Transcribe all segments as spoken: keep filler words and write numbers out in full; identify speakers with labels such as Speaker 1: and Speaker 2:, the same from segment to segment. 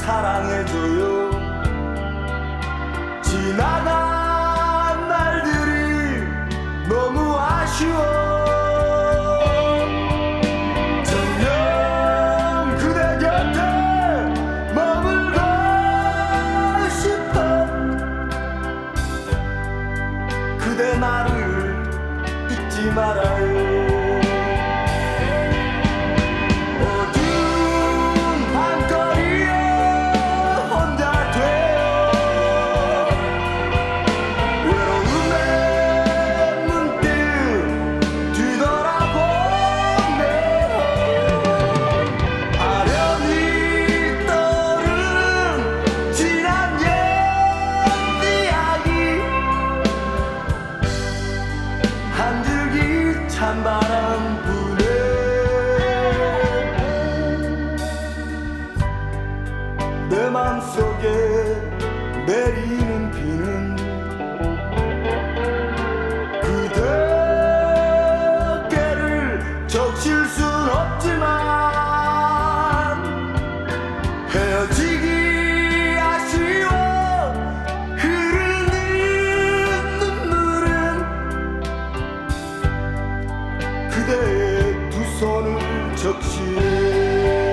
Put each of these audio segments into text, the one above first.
Speaker 1: 사랑해줘요. 지나간 날들이 너무 아쉬워. 정녕 그대 곁에 머물고 싶어. 그대 나를 잊지 말아요. 찬바람 부네. 내 맘속에 내리는 비는 그대 어깨를 적실 순 없지만 헤어지기 아쉬워. 흐르는 눈물은 그대의 두 손을 적시해.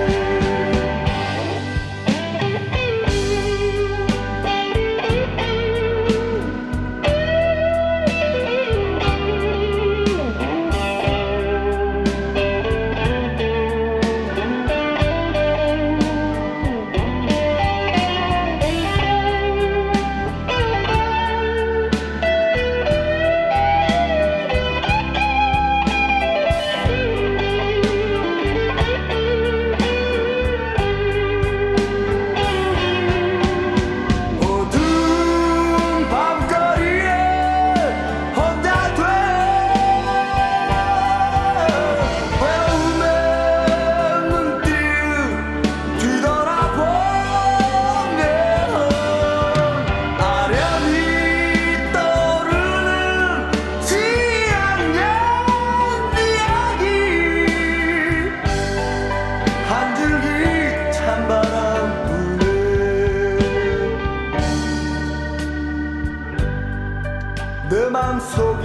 Speaker 1: 내 맘속에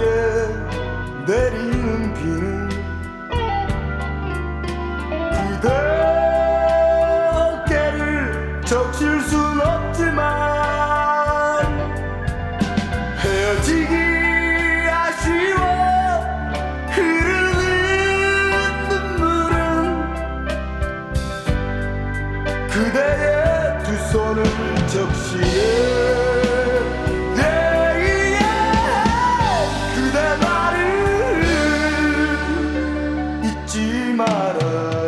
Speaker 1: 내리는 비는 그대 어깨를 적실 순 없지만 헤어지기 아쉬워. 흐르는 눈물은 그대의 두 손을 적시해. 그대 나를 잊지 마라.